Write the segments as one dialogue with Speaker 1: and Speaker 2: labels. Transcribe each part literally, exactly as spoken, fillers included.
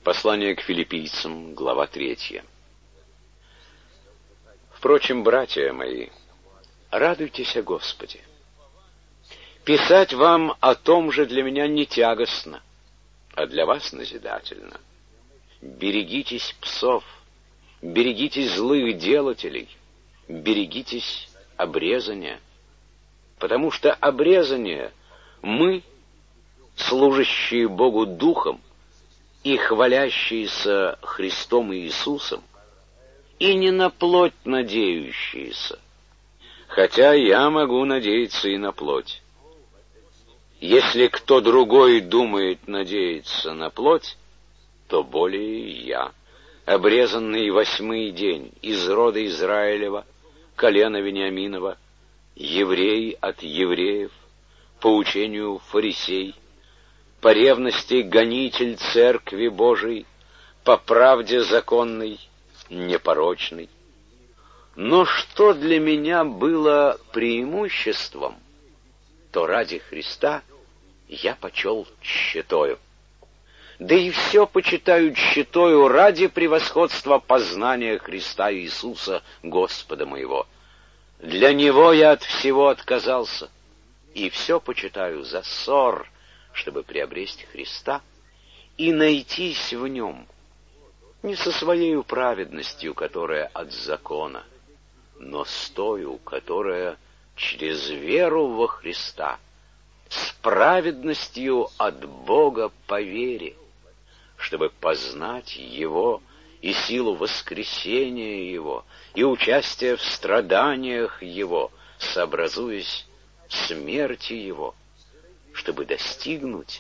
Speaker 1: Послание к филиппийцам, глава третья. Впрочем, братья мои, радуйтесь о Господе. Писать вам о том же для меня не тягостно, а для вас назидательно. Берегитесь псов, берегитесь злых делателей, берегитесь обрезания, потому что обрезание мы, служащие Богу Духом и хвалящиеся Христом и Иисусом, и не на плоть надеющиеся, хотя я могу надеяться и на плоть. Если кто другой думает надеяться на плоть, то более я, обрезанный восьмый день из рода Израилева, колена Вениаминова, еврей от евреев, по учению фарисей, по ревности гонитель Церкви Божией, по правде законной, непорочной. Но что для меня было преимуществом, то ради Христа я почел тщетою. Да и все почитаю тщетою ради превосходства познания Христа Иисуса, Господа моего. Для Него я от всего отказался, и все почитаю за ссор, чтобы приобрести Христа и найтись в Нем, не со своей праведностью, которая от закона, но с тою, которая через веру во Христа, с праведностью от Бога по вере, чтобы познать Его и силу воскресения Его, и участие в страданиях Его, сообразуясь смерти Его, чтобы достигнуть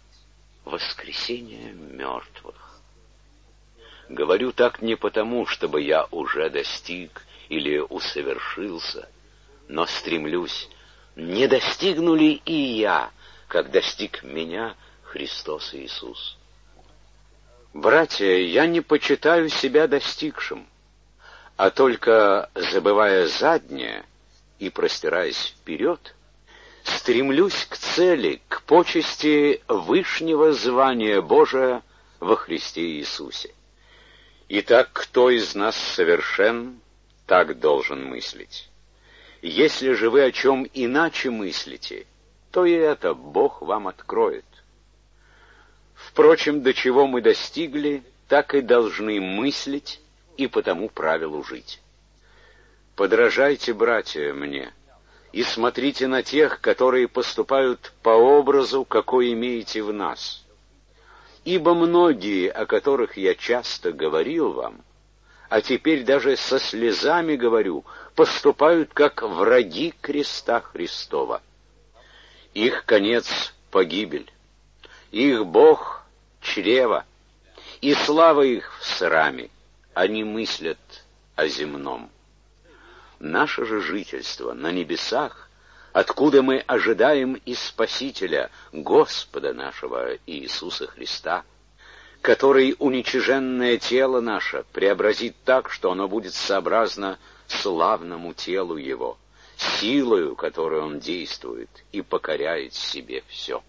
Speaker 1: воскресения мертвых. Говорю так не потому, чтобы я уже достиг или усовершился, но стремлюсь, не достигну ли и я, как достиг меня Христос Иисус. Братья, я не почитаю себя достигшим, а только, забывая заднее и простираясь вперед, стремлюсь к цели, к почести вышнего звания Божия во Христе Иисусе. Итак, кто из нас совершен, так должен мыслить. Если же вы о чем иначе мыслите, то и это Бог вам откроет. Впрочем, до чего мы достигли, так и должны мыслить и по тому правилу жить. Подражайте, братья, мне, и смотрите на тех, которые поступают по образу, какой имеете в нас. Ибо многие, о которых я часто говорил вам, а теперь даже со слезами говорю, поступают как враги креста Христова. Их конец — погибель, их Бог — чрево, и слава их в сраме, они мыслят о земном. Наше же жительство на небесах, откуда мы ожидаем и Спасителя, Господа нашего Иисуса Христа, который уничиженное тело наше преобразит так, что оно будет сообразно славному телу Его, силою, которой Он действует и покоряет себе все.